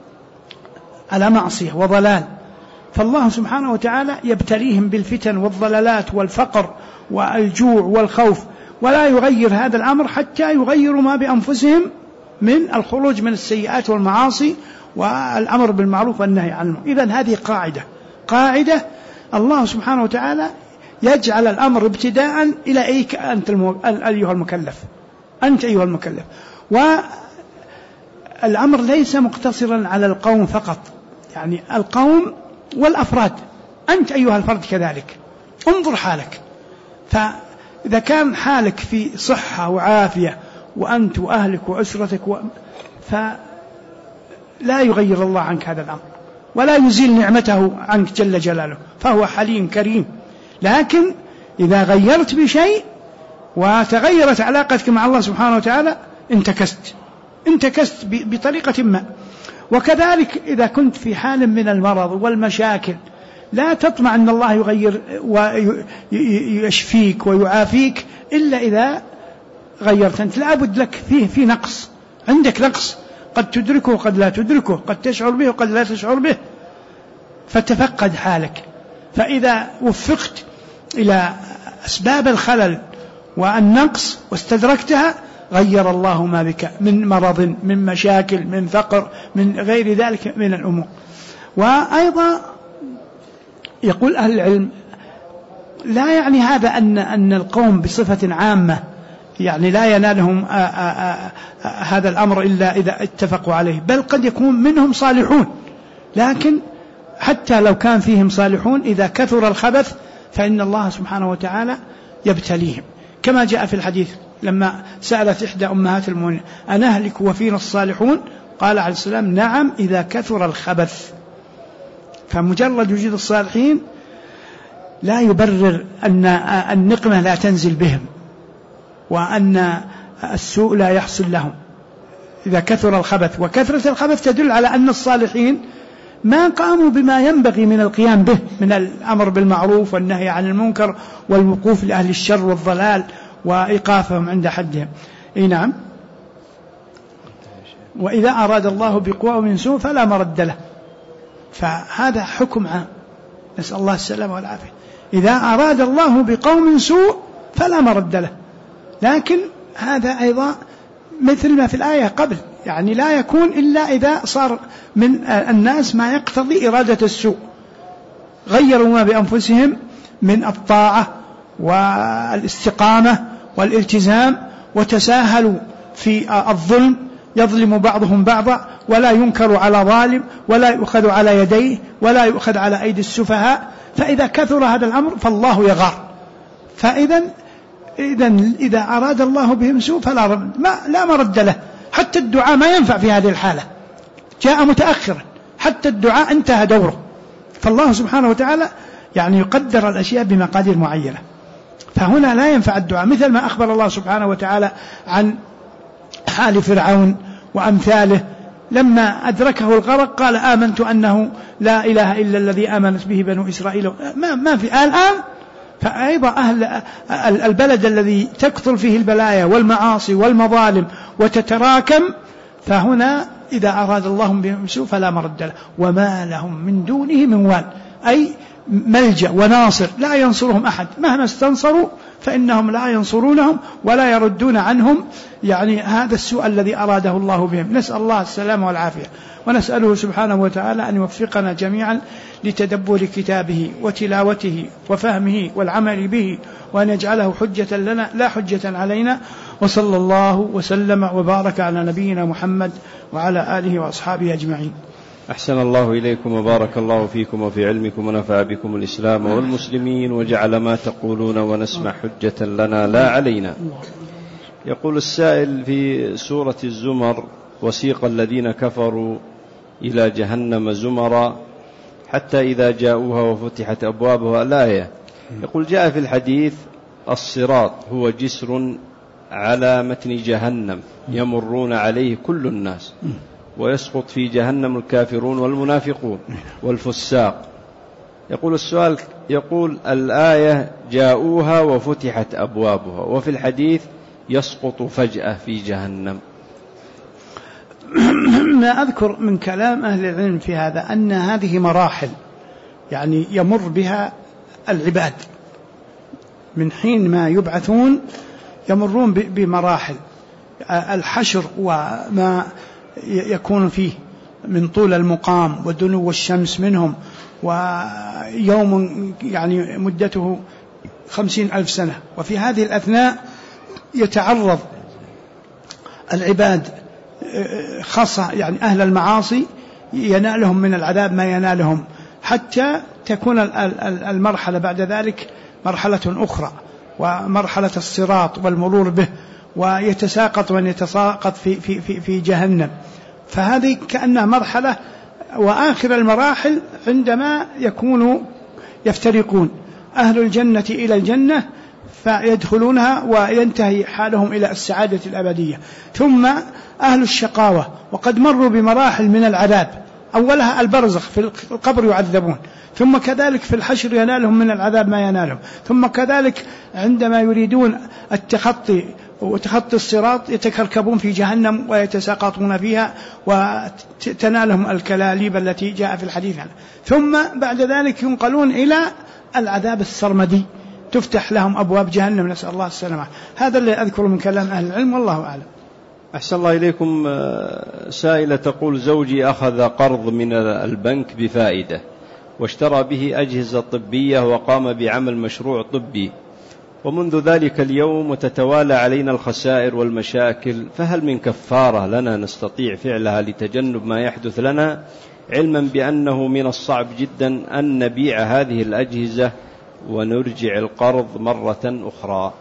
على معصية وضلال، فالله سبحانه وتعالى يبتليهم بالفتن والضلالات والفقر والجوع والخوف، ولا يغير هذا الأمر حتى يغيروا ما بأنفسهم من الخروج من السيئات والمعاصي والأمر بالمعروف والنهي عن المنكر. إذن هذه قاعدة الله سبحانه وتعالى يجعل الأمر ابتداء إلى أيك أنت أيها المكلف، أنت أيها المكلف. والأمر ليس مقتصرا على القوم فقط، يعني القوم والأفراد، أنت أيها الفرد كذلك انظر حالك. فإذا كان حالك في صحة وعافية وأنت وأهلك وأسرتك فلا يغير الله عنك هذا الأمر ولا يزيل نعمته عنك جل جلاله، فهو حليم كريم. لكن إذا غيرت بشيء وتغيرت علاقتك مع الله سبحانه وتعالى انتكست بطريقة ما. وكذلك إذا كنت في حال من المرض والمشاكل لا تطمع أن الله يغير ويشفيك ويعافيك إلا إذا غيرت أنت. لابد لك في نقص، عندك نقص، قد تدركه قد لا تدركه، قد تشعر به وقد لا تشعر به، فتفقد حالك. فإذا وفقت إلى أسباب الخلل والنقص واستدركتها غير الله ما بك من مرض، من مشاكل، من فقر، من غير ذلك من الأمور. وأيضا يقول أهل العلم لا يعني هذا أن القوم بصفة عامة يعني لا ينالهم هذا الأمر إلا إذا اتفقوا عليه، بل قد يكون منهم صالحون، لكن حتى لو كان فيهم صالحون إذا كثر الخبث فإن الله سبحانه وتعالى يبتليهم، كما جاء في الحديث لما سألت إحدى أمهات المؤمنين أنهلك وفينا الصالحون؟ قال عليه السلام نعم إذا كثر الخبث. فمجرد وجود الصالحين لا يبرر أن النقمة لا تنزل بهم وأن السوء لا يحصل لهم إذا كثر الخبث. وكثرة الخبث تدل على أن الصالحين ما قاموا بما ينبغي من القيام به من الأمر بالمعروف والنهي عن المنكر والوقوف لأهل الشر والضلال وإيقافهم عند حدهم. نعم. وإذا أراد الله بقوم سوء فلا مرد له، فهذا حكم عام، نسأل الله السلامة والعافية. إذا أراد الله بقوم سوء فلا مرد له، لكن هذا أيضا مثل ما في الآية قبل، يعني لا يكون إلا إذا صار من الناس ما يقتضي إرادة السوء، غيروا ما بأنفسهم من الطاعة والاستقامة والالتزام وتساهلوا في الظلم، يظلم بعضهم بعضا ولا ينكر على ظالم ولا يؤخذ على يديه ولا يؤخذ على أيدي السفهاء. فإذا كثر هذا الأمر فالله يغار. إذا أراد الله بهم سوء فلا لا مرد له، حتى الدعاء ما ينفع في هذه الحالة، جاء متأخرا، حتى الدعاء انتهى دوره. فالله سبحانه وتعالى يعني يقدر الأشياء بمقادير معينة، فهنا لا ينفع الدعاء، مثل ما أخبر الله سبحانه وتعالى عن حال فرعون وأمثاله لما أدركه الغرق قال آمنت أنه لا إله إلا الذي آمنت به بنو إسرائيل. ما في الآن. فأيضا أهل البلد الذي تكثر فيه البلايا والمعاصي والمظالم وتتراكم، فهنا إذا أراد الله بهم سوء فلا مرد له وما لهم من دونه من وال، أي ملجأ وناصر لا ينصرهم أحد، مهما استنصروا فإنهم لا ينصرونهم ولا يردون عنهم يعني هذا السوء الذي أراده الله بهم. نسأل الله السلامة والعافية، ونسأله سبحانه وتعالى أن يوفقنا جميعا لتدبر كتابه وتلاوته وفهمه والعمل به، وأن يجعله حجة لنا لا حجة علينا. وصلى الله وسلم وبارك على نبينا محمد وعلى آله وأصحابه أجمعين. أحسن الله إليكم وبارك الله فيكم وفي علمكم ونفع بكم الإسلام والمسلمين، وجعل ما تقولون ونسمع حجة لنا لا علينا. يقول السائل في سورة الزمر وسيق الذين كفروا إلى جهنم زمرا حتى إذا جاءوها وفتحت أبوابها الآية. يقول جاء في الحديث الصراط هو جسر على متن جهنم يمرون عليه كل الناس، ويسقط في جهنم الكافرون والمنافقون والفساق. يقول السؤال يقول الآية جاءوها وفتحت أبوابها، وفي الحديث يسقط فجأة في جهنم. ما أذكر من كلام أهل العلم في هذا أن هذه مراحل يعني يمر بها العباد من حين ما يبعثون، يمرون بمراحل الحشر وما يكون فيه من طول المقام ودنو الشمس منهم، ويوم يعني مدته 50,000 سنة. وفي هذه الأثناء يتعرض العباد خاصة يعني أهل المعاصي ينالهم من العذاب ما ينالهم، حتى تكون المرحلة بعد ذلك مرحلة أخرى ومرحلة الصراط والمرور به، ويتساقط من يتساقط في جهنم. فهذه كأنها مرحلة، وآخر المراحل عندما يكونوا يفترقون أهل الجنة إلى الجنة فيدخلونها وينتهي حالهم إلى السعادة الأبدية، ثم أهل الشقاوة وقد مروا بمراحل من العذاب، أولها البرزخ في القبر يعذبون، ثم كذلك في الحشر ينالهم من العذاب ما ينالهم، ثم كذلك عندما يريدون التخطي وتخطي الصراط يتكركبون في جهنم ويتساقطون فيها وتنالهم الكلاليب التي جاء في الحديث عنها. ثم بعد ذلك ينقلون إلى العذاب السرمدي، تفتح لهم أبواب جهنم، نسأل الله السلامة. هذا اللي أذكره من كلام أهل العلم، والله أعلم. أحسن الله إليكم. سائلة تقول: زوجي أخذ قرض من البنك بفائدة واشترى به أجهزة طبية وقام بعمل مشروع طبي، ومنذ ذلك اليوم وتتوالى علينا الخسائر والمشاكل، فهل من كفارة لنا نستطيع فعلها لتجنب ما يحدث لنا، علما بأنه من الصعب جدا أن نبيع هذه الأجهزة ونرجع القرض مرة أخرى؟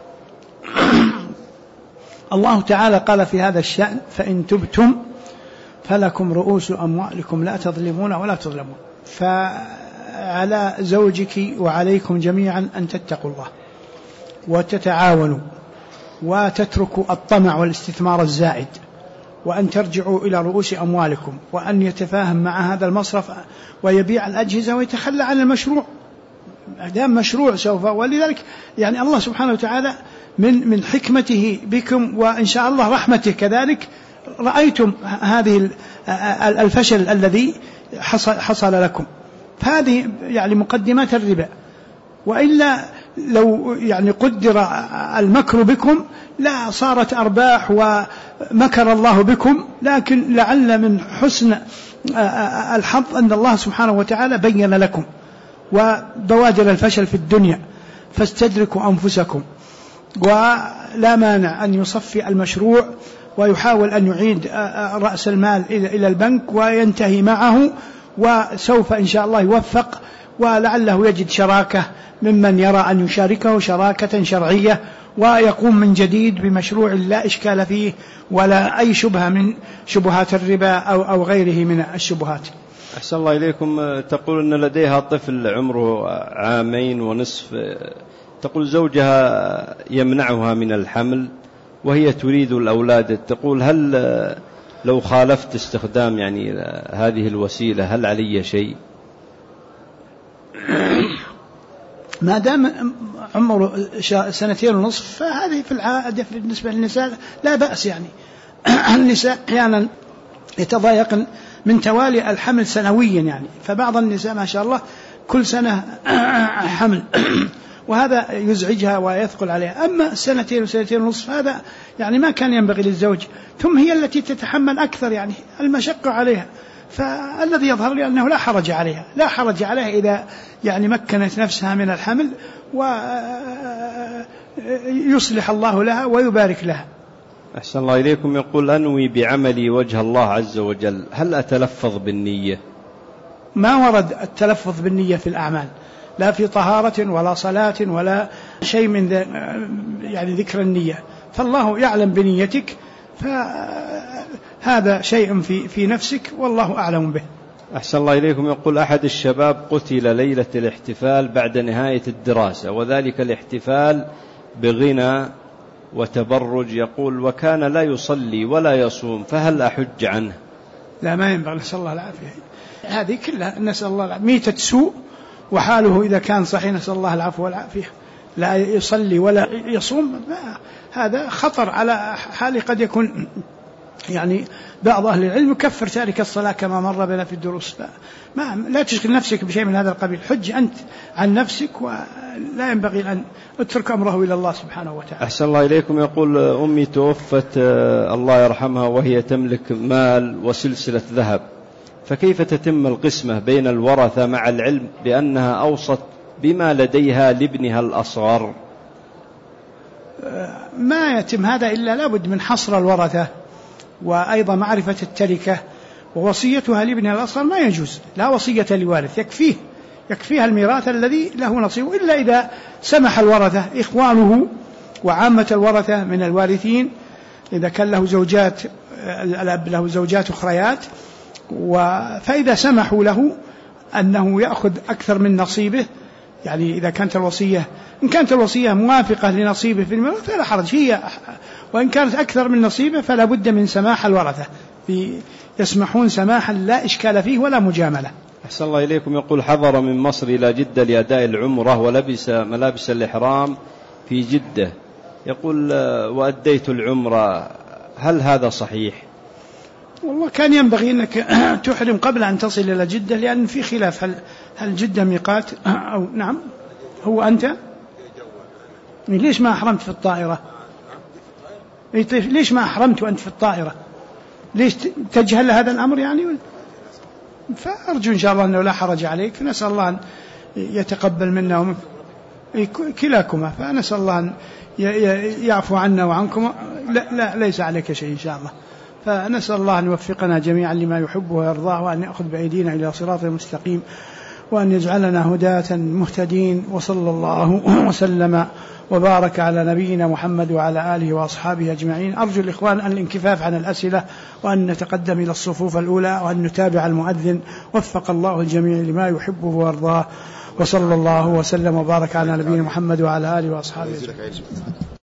الله تعالى قال في هذا الشأن: فإن تبتم فلكم رؤوس أموالكم لا تظلمون ولا تظلمون. فعلى زوجك وعليكم جميعا أن تتقوا الله وتتعاونوا وتتركوا الطمع والاستثمار الزائد، وأن ترجعوا إلى رؤوس أموالكم، وأن يتفاهم مع هذا المصرف ويبيع الأجهزة ويتخلى عن المشروع دام مشروع سوف. ولذلك يعني الله سبحانه وتعالى من حكمته بكم وإن شاء الله رحمته كذلك رأيتم هذه الفشل الذي حصل لكم. فهذه يعني مقدمات الربا، وإلا لو يعني قدر المكر بكم لا صارت أرباح ومكر الله بكم، لكن لعل من حسن الحظ أن الله سبحانه وتعالى بين لكم وبوادر الفشل في الدنيا، فاستدركوا أنفسكم. ولا مانع أن يصفي المشروع ويحاول أن يعيد رأس المال إلى البنك وينتهي معه، وسوف إن شاء الله يوفق، ولعله يجد شراكة ممن يرى أن يشاركه شراكة شرعية، ويقوم من جديد بمشروع لا إشكال فيه ولا أي شبهة من شبهات الربا أو غيره من الشبهات. أحسن الله إليكم. تقول أن لديها طفل عمره 2.5 عام، تقول زوجها يمنعها من الحمل وهي تريد الأولاد. تقول: هل لو خالفت استخدام يعني هذه الوسيلة هل علي شيء؟ ما دام عمره 2.5 فهذه في العادة بالنسبة للنساء لا بأس. يعني النساء أحيانا يتضايقن من توالي الحمل سنويا، يعني فبعض النساء ما شاء الله كل سنة حمل وهذا يزعجها ويثقل عليها. أما 2 و2.5 هذا يعني ما كان ينبغي للزوج، ثم هي التي تتحمل أكثر يعني المشقة عليها. فالذي يظهر لي أنه لا حرج عليها إذا يعني مكنت نفسها من الحمل، ويصلح الله لها ويبارك لها. أحسن الله إليكم. يقول: أنوي بعملي وجه الله عز وجل، هل أتلفظ بالنية؟ ما ورد التلفظ بالنية في الأعمال، لا في طهارة ولا صلاة ولا شيء من يعني ذكر النية، فالله يعلم بنيتك، فهذا شيء في نفسك والله أعلم به. أحسن الله إليكم. يقول: أحد الشباب قتل ليلة الاحتفال بعد نهاية الدراسة، وذلك الاحتفال بغنى وتبرج، يقول: وكان لا يصلي ولا يصوم، فهل أحج عنه؟ لا، ما ينبغي، نسأل الله العافية. هذه كلها نسأل الله العافية، ميتة سوء، وحاله إذا كان صحيح نسأل الله العفو والعافية. لا يصلي ولا يصوم، هذا خطر على حال قد يكون يعني بعض أهل العلم يكفر تارك الصلاة كما مر بنا في الدروس. لا تشغل نفسك بشيء من هذا القبيل، حج أنت عن نفسك، ولا ينبغي أن اترك أمره إلى الله سبحانه وتعالى. أحسن الله إليكم. يقول: أمي توفت الله يرحمها وهي تملك مال وسلسلة ذهب، فكيف تتم القسمة بين الورثة مع العلم بأنها أوصت بما لديها لابنها الأصغر؟ ما يتم هذا إلا لابد من حصر الورثة، وأيضا معرفة التركة، ووصيتها لابنها الأصغر ما يجوز، لا وصية لوارث، يكفيها الميراث الذي له نصيب، إلا إذا سمح الورثة إخوانه وعامة الورثة من الوارثين، إذا كان له زوجات، الأب له زوجات أخريات، فإذا سمحوا له أنه يأخذ أكثر من نصيبه، يعني إذا كانت الوصية، إن كانت الوصية موافقة لنصيبه في الميراث فلا حرج، وإن كانت أكثر من نصيبه فلا بد من سماح الورثة، يسمحون سماحا لا إشكال فيه ولا مجاملة. أحسن الله إليكم. يقول: حضر من مصر إلى جدة لأداء العمرة ولبس ملابس الإحرام في جدة، يقول وأديت العمرة، هل هذا صحيح؟ والله كان ينبغي أنك تحرم قبل أن تصل إلى جدة، لأن في خلاف هل جدة ميقات أو نعم. هو أنت ليش ما أحرمت في الطائرة؟ ليش ما أحرمت وأنت في الطائرة؟ ليش تجهل هذا الأمر يعني؟ فأرجو إن شاء الله أنه لا حرج عليك، نسأل الله أن يتقبل منا كلاكما، فنسأل الله أن يعفو عنا وعنكم. لا ليس عليك شيء إن شاء الله، فنسأل الله أن يوفقنا جميعا لما يحبه ويرضاه، وأن يأخذ بأيدينا إلى صراط مستقيم، وأن يجعلنا هداة مهتدين. وصلى الله وسلم وبارك على نبينا محمد وعلى آله وأصحابه أجمعين. أرجو الإخوان أن الانكفاف عن الأسئلة، وأن نتقدم إلى الصفوف الأولى، وأن نتابع المؤذن. وفق الله الجميع لما يحبه ويرضاه، وصلى الله وسلم وبارك على نبينا محمد وعلى آله وأصحابه أجمعين.